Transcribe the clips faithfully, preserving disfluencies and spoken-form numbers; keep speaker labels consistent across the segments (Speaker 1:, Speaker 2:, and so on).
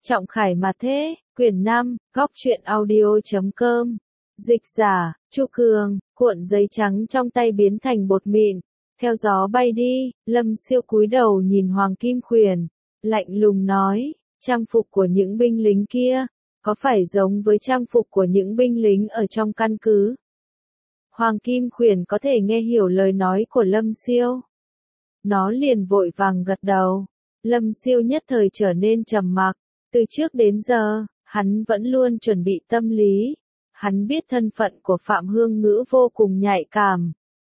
Speaker 1: Trọng Khải mà thế, quyển năm, góc truyện audio chấm com. Dịch giả, Chu Cường, cuộn giấy trắng trong tay biến thành bột mịn, theo gió bay đi. Lâm Siêu cúi đầu nhìn Hoàng Kim Khuyển, lạnh lùng nói, trang phục của những binh lính kia, có phải giống với trang phục của những binh lính ở trong căn cứ? Hoàng Kim Khuyển có thể nghe hiểu lời nói của Lâm Siêu. Nó liền vội vàng gật đầu. Lâm Siêu nhất thời trở nên trầm mặc. Từ trước đến giờ, hắn vẫn luôn chuẩn bị tâm lý. Hắn biết thân phận của Phạm Hương Ngữ vô cùng nhạy cảm.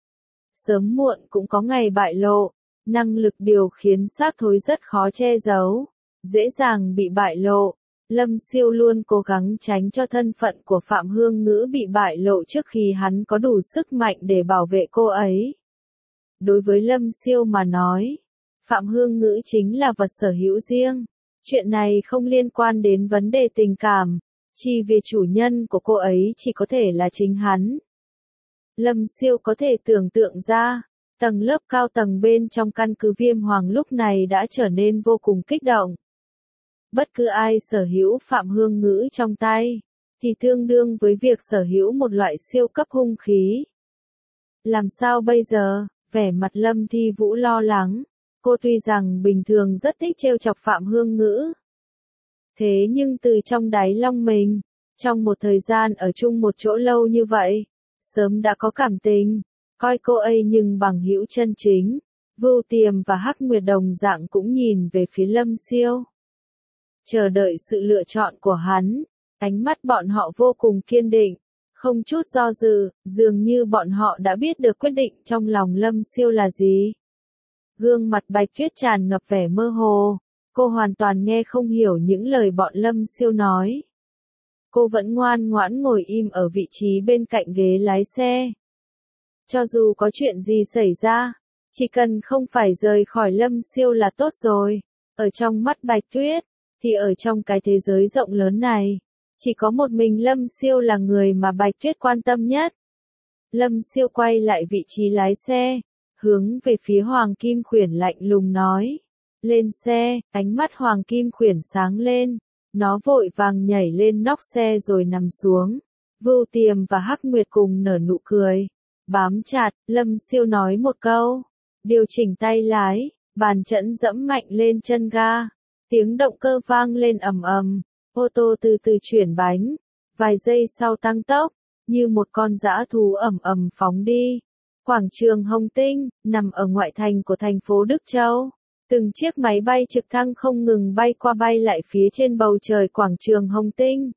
Speaker 1: Sớm muộn cũng có ngày bại lộ. Năng lực điều khiến xác thối rất khó che giấu, dễ dàng bị bại lộ. Lâm Siêu luôn cố gắng tránh cho thân phận của Phạm Hương Ngữ bị bại lộ trước khi hắn có đủ sức mạnh để bảo vệ cô ấy. Đối với Lâm Siêu mà nói, Phạm Hương Ngữ chính là vật sở hữu riêng. Chuyện này không liên quan đến vấn đề tình cảm, chỉ vì chủ nhân của cô ấy chỉ có thể là chính hắn. Lâm Siêu có thể tưởng tượng ra, tầng lớp cao tầng bên trong căn cứ Viêm Hoàng lúc này đã trở nên vô cùng kích động. Bất cứ ai sở hữu Phạm Hương Ngữ trong tay, thì tương đương với việc sở hữu một loại siêu cấp hung khí. Làm sao bây giờ? Vẻ mặt Lâm Thi Vũ lo lắng. Cô tuy rằng bình thường rất thích trêu chọc Phạm Hương Ngữ. Thế nhưng từ trong đáy lòng mình, trong một thời gian ở chung một chỗ lâu như vậy, sớm đã có cảm tình, coi cô ấy nhưng bằng hữu chân chính. Vưu Tiềm và Hắc Nguyệt đồng dạng cũng nhìn về phía Lâm Siêu, chờ đợi sự lựa chọn của hắn. Ánh mắt bọn họ vô cùng kiên định, không chút do dự, dường như bọn họ đã biết được quyết định trong lòng Lâm Siêu là gì. Gương mặt Bạch Tuyết tràn ngập vẻ mơ hồ, cô hoàn toàn nghe không hiểu những lời bọn Lâm Siêu nói. Cô vẫn ngoan ngoãn ngồi im ở vị trí bên cạnh ghế lái xe. Cho dù có chuyện gì xảy ra, chỉ cần không phải rời khỏi Lâm Siêu là tốt rồi. Ở trong mắt Bạch Tuyết, thì ở trong cái thế giới rộng lớn này, chỉ có một mình Lâm Siêu là người mà Bạch Tuyết quan tâm nhất. Lâm Siêu quay lại vị trí lái xe, hướng về phía Hoàng Kim Khuyển lạnh lùng nói. Lên xe, ánh mắt Hoàng Kim Khuyển sáng lên. Nó vội vàng nhảy lên nóc xe rồi nằm xuống. Vưu Tiềm và Hắc Nguyệt cùng nở nụ cười. Bám chặt, Lâm Siêu nói một câu. Điều chỉnh tay lái, bàn chẵn dẫm mạnh lên chân ga. Tiếng động cơ vang lên ầm ầm. Ô tô từ từ chuyển bánh. Vài giây sau tăng tốc, như một con dã thú ầm ầm phóng đi. Quảng trường Hồng Tinh, nằm ở ngoại thành của thành phố Đức Châu. Từng chiếc máy bay trực thăng không ngừng bay qua bay lại phía trên bầu trời quảng trường Hồng Tinh.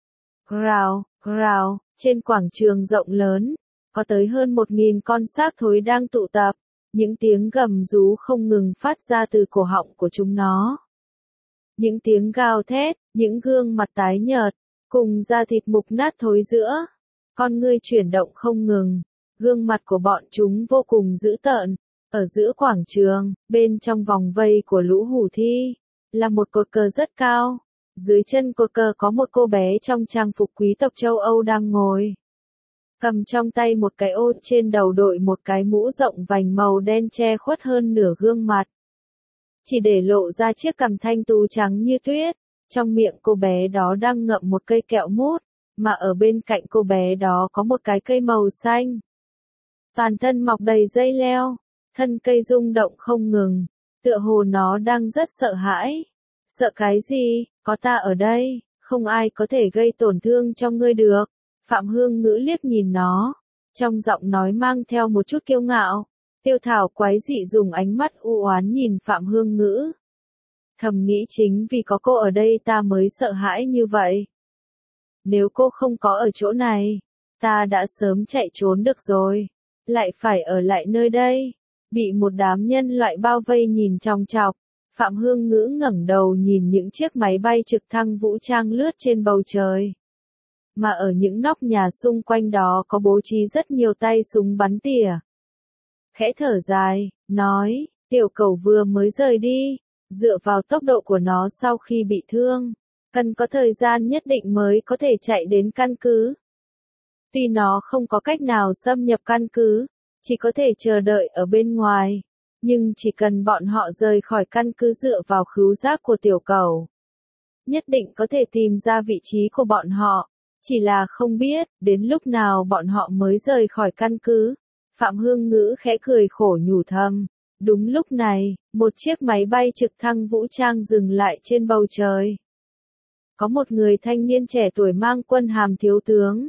Speaker 1: Rào, rào, trên quảng trường rộng lớn, có tới hơn một nghìn con xác thối đang tụ tập. Những tiếng gầm rú không ngừng phát ra từ cổ họng của chúng nó. Những tiếng gào thét, những gương mặt tái nhợt, cùng da thịt mục nát thối rữa. Con ngươi chuyển động không ngừng. Gương mặt của bọn chúng vô cùng dữ tợn. Ở giữa quảng trường, bên trong vòng vây của lũ hủ thi, là một cột cờ rất cao. Dưới chân cột cờ có một cô bé trong trang phục quý tộc châu Âu đang ngồi. Cầm trong tay một cái ô, trên đầu đội một cái mũ rộng vành màu đen che khuất hơn nửa gương mặt. Chỉ để lộ ra chiếc cằm thanh tú trắng như tuyết. Trong miệng cô bé đó đang ngậm một cây kẹo mút, mà ở bên cạnh cô bé đó có một cái cây màu xanh. Toàn thân mọc đầy dây leo. Thân cây rung động không ngừng, tựa hồ nó đang rất sợ hãi. Sợ cái gì? Có ta ở đây, không ai có thể gây tổn thương cho ngươi được. Phạm Hương Ngữ liếc nhìn nó, trong giọng nói mang theo một chút kiêu ngạo. Tiêu Thảo quái dị dùng ánh mắt u oán nhìn Phạm Hương Ngữ. Thầm nghĩ chính vì có cô ở đây ta mới sợ hãi như vậy. Nếu cô không có ở chỗ này, ta đã sớm chạy trốn được rồi. Lại phải ở lại nơi đây. Bị một đám nhân loại bao vây nhìn chòng chọc, Phạm Hương Ngữ ngẩng đầu nhìn những chiếc máy bay trực thăng vũ trang lướt trên bầu trời. Mà ở những nóc nhà xung quanh đó có bố trí rất nhiều tay súng bắn tỉa. Khẽ thở dài, nói, tiểu cẩu vừa mới rời đi, dựa vào tốc độ của nó sau khi bị thương, cần có thời gian nhất định mới có thể chạy đến căn cứ. Tuy nó không có cách nào xâm nhập căn cứ, chỉ có thể chờ đợi ở bên ngoài, nhưng chỉ cần bọn họ rời khỏi căn cứ dựa vào khứu giác của tiểu cẩu. nhất định có thể tìm ra vị trí của bọn họ. Chỉ là không biết, đến lúc nào bọn họ mới rời khỏi căn cứ. Phạm Hương Ngữ khẽ cười khổ nhủ thầm. Đúng lúc này, một chiếc máy bay trực thăng vũ trang dừng lại trên bầu trời. Có một người thanh niên trẻ tuổi mang quân hàm thiếu tướng.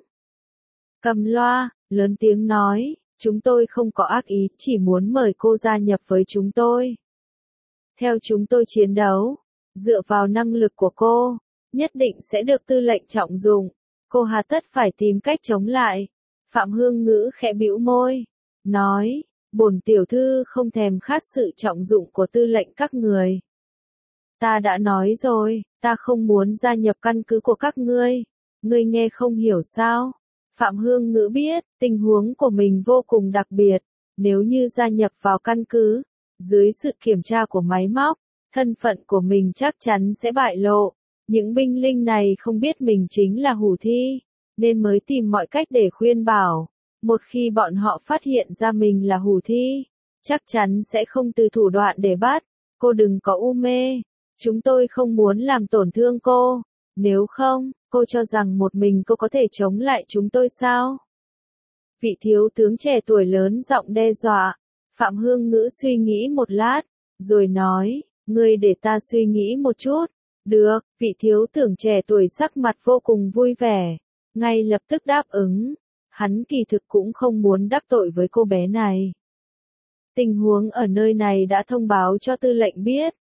Speaker 1: Cầm loa, lớn tiếng nói, chúng tôi không có ác ý, chỉ muốn mời cô gia nhập với chúng tôi. Theo chúng tôi chiến đấu, dựa vào năng lực của cô, nhất định sẽ được tư lệnh trọng dụng. Cô hà tất phải tìm cách chống lại. Phạm Hương Ngữ khẽ bĩu môi, nói, bổn tiểu thư không thèm khát sự trọng dụng của tư lệnh các người. Ta đã nói rồi, ta không muốn gia nhập căn cứ của các ngươi. Ngươi nghe không hiểu sao? Phạm Hương Ngữ biết, tình huống của mình vô cùng đặc biệt. Nếu như gia nhập vào căn cứ, dưới sự kiểm tra của máy móc, thân phận của mình chắc chắn sẽ bại lộ. Những binh lính này không biết mình chính là Hủ Thi, nên mới tìm mọi cách để khuyên bảo. Một khi bọn họ phát hiện ra mình là Hủ Thi, chắc chắn sẽ không từ thủ đoạn để bắt. Cô đừng có u mê. Chúng tôi không muốn làm tổn thương cô. Nếu không, cô cho rằng một mình cô có thể chống lại chúng tôi sao? Vị thiếu tướng trẻ tuổi lớn giọng đe dọa. Phạm Hương Ngữ suy nghĩ một lát, rồi nói, ngươi để ta suy nghĩ một chút. Được, vị thiếu tướng trẻ tuổi sắc mặt vô cùng vui vẻ, ngay lập tức đáp ứng. Hắn kỳ thực cũng không muốn đắc tội với cô bé này. Tình huống ở nơi này đã thông báo cho tư lệnh biết.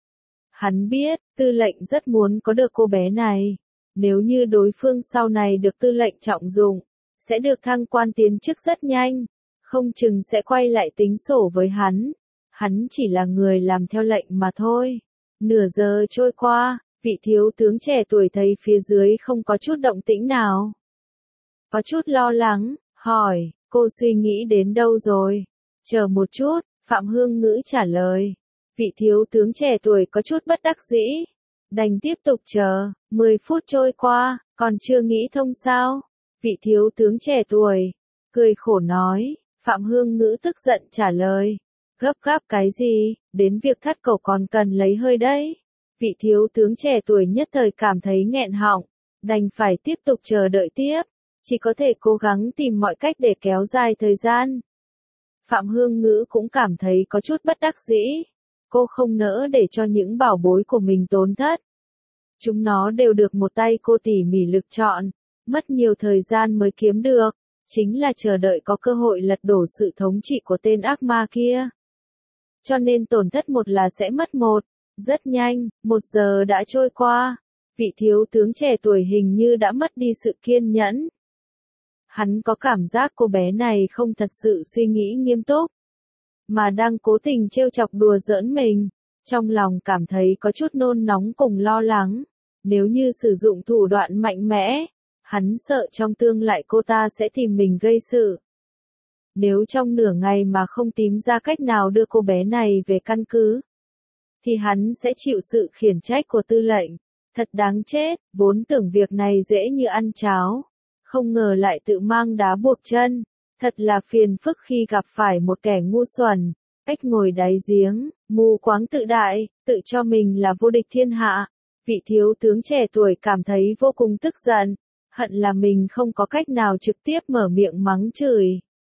Speaker 1: Hắn biết, tư lệnh rất muốn có được cô bé này. Nếu như đối phương sau này được tư lệnh trọng dụng, sẽ được thăng quan tiến chức rất nhanh, không chừng sẽ quay lại tính sổ với hắn. Hắn chỉ là người làm theo lệnh mà thôi. Nửa giờ trôi qua, vị thiếu tướng trẻ tuổi thấy phía dưới không có chút động tĩnh nào. Có chút lo lắng, hỏi, cô suy nghĩ đến đâu rồi? Chờ một chút, Phạm Hương Ngữ trả lời. Vị thiếu tướng trẻ tuổi có chút bất đắc dĩ. Đành tiếp tục chờ, mười phút trôi qua, còn chưa nghĩ thông sao? Vị thiếu tướng trẻ tuổi, cười khổ nói. Phạm Hương Ngữ tức giận trả lời. Gấp gáp cái gì, đến việc thắt cổ còn cần lấy hơi đấy. Vị thiếu tướng trẻ tuổi nhất thời cảm thấy nghẹn họng, đành phải tiếp tục chờ đợi tiếp, chỉ có thể cố gắng tìm mọi cách để kéo dài thời gian. Phạm Hương Ngữ cũng cảm thấy có chút bất đắc dĩ, cô không nỡ để cho những bảo bối của mình tổn thất. Chúng nó đều được một tay cô tỉ mỉ lựa chọn, mất nhiều thời gian mới kiếm được, chính là chờ đợi có cơ hội lật đổ sự thống trị của tên ác ma kia. Cho nên tổn thất một là sẽ mất một. Rất nhanh, một giờ đã trôi qua. Vị thiếu tướng trẻ tuổi hình như đã mất đi sự kiên nhẫn. Hắn có cảm giác cô bé này không thật sự suy nghĩ nghiêm túc, mà đang cố tình trêu chọc đùa giỡn mình. Trong lòng cảm thấy có chút nôn nóng cùng lo lắng. Nếu như sử dụng thủ đoạn mạnh mẽ, hắn sợ trong tương lai cô ta sẽ tìm mình gây sự. Nếu trong nửa ngày mà không tìm ra cách nào đưa cô bé này về căn cứ, thì hắn sẽ chịu sự khiển trách của tư lệnh. Thật đáng chết, vốn tưởng việc này dễ như ăn cháo, không ngờ lại tự mang đá buộc chân. Thật là phiền phức khi gặp phải một kẻ ngu xuẩn, cách ngồi đáy giếng, mù quáng tự đại, tự cho mình là vô địch thiên hạ. Vị thiếu tướng trẻ tuổi cảm thấy vô cùng tức giận, hận là mình không có cách nào trực tiếp mở miệng mắng chửi.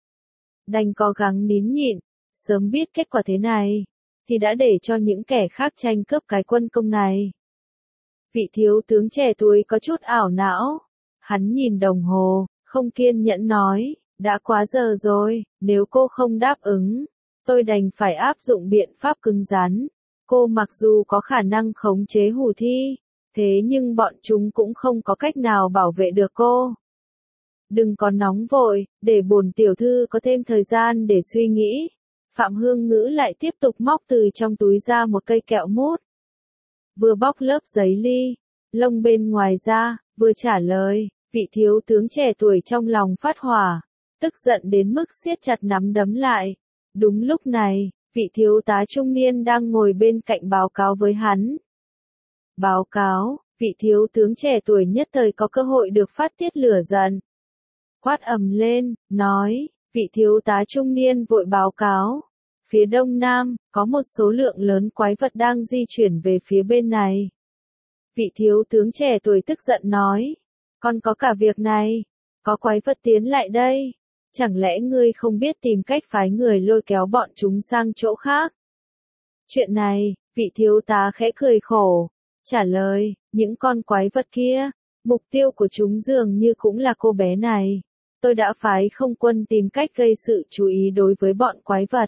Speaker 1: Đành cố gắng nín nhịn, sớm biết kết quả thế này, thì đã để cho những kẻ khác tranh cướp cái quân công này. Vị thiếu tướng trẻ tuổi có chút ảo não, hắn nhìn đồng hồ, không kiên nhẫn nói, đã quá giờ rồi, nếu cô không đáp ứng, tôi đành phải áp dụng biện pháp cứng rắn. Cô mặc dù có khả năng khống chế Hủ Thi, thế nhưng bọn chúng cũng không có cách nào bảo vệ được cô. Đừng có nóng vội, để bổn tiểu thư có thêm thời gian để suy nghĩ. Phạm Hương Ngữ lại tiếp tục móc từ trong túi ra một cây kẹo mút. Vừa bóc lớp giấy ly, lông bên ngoài ra, vừa trả lời, vị thiếu tướng trẻ tuổi trong lòng phát hỏa, tức giận đến mức siết chặt nắm đấm lại. Đúng lúc này, vị thiếu tá trung niên đang ngồi bên cạnh báo cáo với hắn. Báo cáo, vị thiếu tướng trẻ tuổi nhất thời có cơ hội được phát tiết lửa giận. Quát ầm lên, nói, vị thiếu tá trung niên vội báo cáo. Phía đông nam, có một số lượng lớn quái vật đang di chuyển về phía bên này. Vị thiếu tướng trẻ tuổi tức giận nói. Còn có cả việc này. Có quái vật tiến lại đây. Chẳng lẽ ngươi không biết tìm cách phái người lôi kéo bọn chúng sang chỗ khác? Chuyện này, vị thiếu tá khẽ cười khổ. Trả lời, những con quái vật kia, mục tiêu của chúng dường như cũng là cô bé này. Tôi đã phái không quân tìm cách gây sự chú ý đối với bọn quái vật.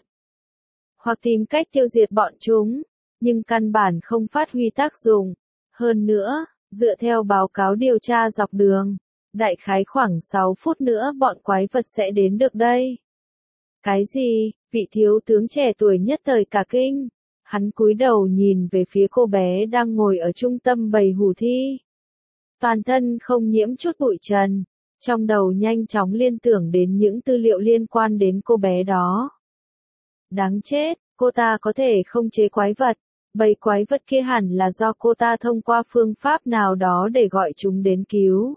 Speaker 1: Hoặc tìm cách tiêu diệt bọn chúng, nhưng căn bản không phát huy tác dụng. Hơn nữa, dựa theo báo cáo điều tra dọc đường, đại khái khoảng sáu phút nữa bọn quái vật sẽ đến được đây. Cái gì? Vị thiếu tướng trẻ tuổi nhất thời cả kinh. Hắn cúi đầu nhìn về phía cô bé đang ngồi ở trung tâm bầy hủ thi. Toàn thân không nhiễm chút bụi trần. Trong đầu nhanh chóng liên tưởng đến những tư liệu liên quan đến cô bé đó. Đáng chết, cô ta có thể không chế quái vật. Bầy quái vật kia hẳn là do cô ta thông qua phương pháp nào đó để gọi chúng đến cứu.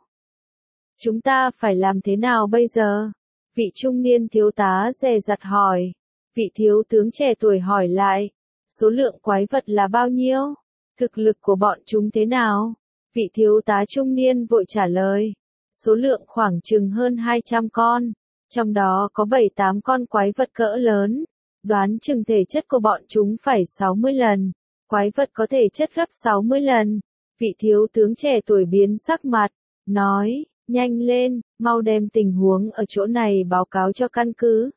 Speaker 1: Chúng ta phải làm thế nào bây giờ? Vị trung niên thiếu tá dè dặt hỏi. Vị thiếu tướng trẻ tuổi hỏi lại. Số lượng quái vật là bao nhiêu? Thực lực của bọn chúng thế nào? Vị thiếu tá trung niên vội trả lời. Số lượng khoảng chừng hơn hai trăm con. Trong đó có bảy tám con quái vật cỡ lớn. Đoán chừng thể chất của bọn chúng phải sáu mươi lần. Quái vật có thể chất gấp sáu mươi lần. Vị thiếu tướng trẻ tuổi biến sắc mặt. Nói, nhanh lên, mau đem tình huống ở chỗ này báo cáo cho căn cứ.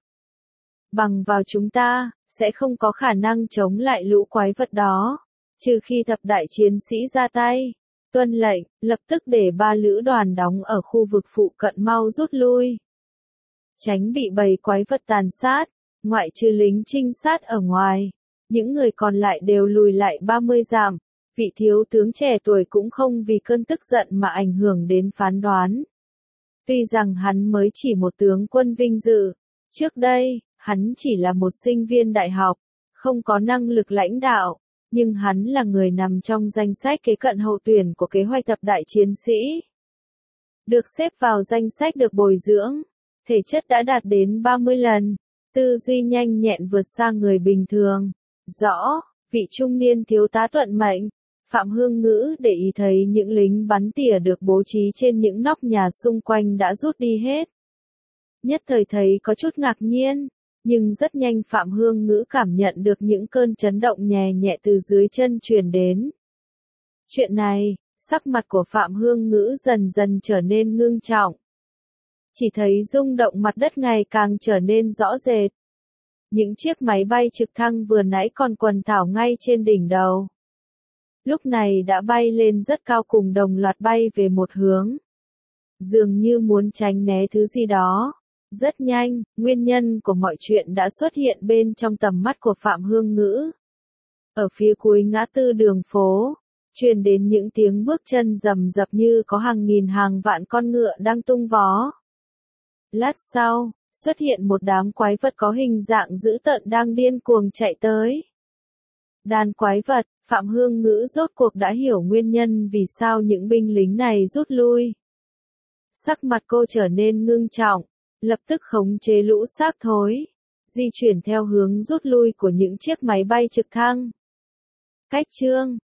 Speaker 1: Bằng vào chúng ta, sẽ không có khả năng chống lại lũ quái vật đó. Trừ khi thập đại chiến sĩ ra tay. Tuân lệnh, lập tức để ba lữ đoàn đóng ở khu vực phụ cận mau rút lui. Tránh bị bầy quái vật tàn sát, ngoại trừ lính trinh sát ở ngoài. Những người còn lại đều lùi lại ba mươi dặm. Vị thiếu tướng trẻ tuổi cũng không vì cơn tức giận mà ảnh hưởng đến phán đoán. Tuy rằng hắn mới chỉ một tướng quân vinh dự. Trước đây, hắn chỉ là một sinh viên đại học, không có năng lực lãnh đạo. Nhưng hắn là người nằm trong danh sách kế cận hậu tuyển của kế hoạch thập đại chiến sĩ. Được xếp vào danh sách được bồi dưỡng. Thể chất đã đạt đến ba mươi lần. Tư duy nhanh nhẹn vượt xa người bình thường. Rõ, vị trung niên thiếu tá tuận mệnh. Phạm Hương Ngữ để ý thấy những lính bắn tỉa được bố trí trên những nóc nhà xung quanh đã rút đi hết. Nhất thời thấy có chút ngạc nhiên. Nhưng rất nhanh Phạm Hương Ngữ cảm nhận được những cơn chấn động nhẹ nhẹ từ dưới chân truyền đến. Chuyện này, sắc mặt của Phạm Hương Ngữ dần dần trở nên ngưng trọng. Chỉ thấy rung động mặt đất ngày càng trở nên rõ rệt. Những chiếc máy bay trực thăng vừa nãy còn quần thảo ngay trên đỉnh đầu. Lúc này đã bay lên rất cao cùng đồng loạt bay về một hướng. Dường như muốn tránh né thứ gì đó. Rất nhanh, nguyên nhân của mọi chuyện đã xuất hiện bên trong tầm mắt của Phạm Hương Ngữ. Ở phía cuối ngã tư đường phố, truyền đến những tiếng bước chân rầm rập như có hàng nghìn hàng vạn con ngựa đang tung vó. Lát sau, xuất hiện một đám quái vật có hình dạng dữ tợn đang điên cuồng chạy tới. Đàn quái vật, Phạm Hương Ngữ rốt cuộc đã hiểu nguyên nhân vì sao những binh lính này rút lui. Sắc mặt cô trở nên ngưng trọng. Lập tức khống chế lũ xác thối, di chuyển theo hướng rút lui của những chiếc máy bay trực thăng. Cách chương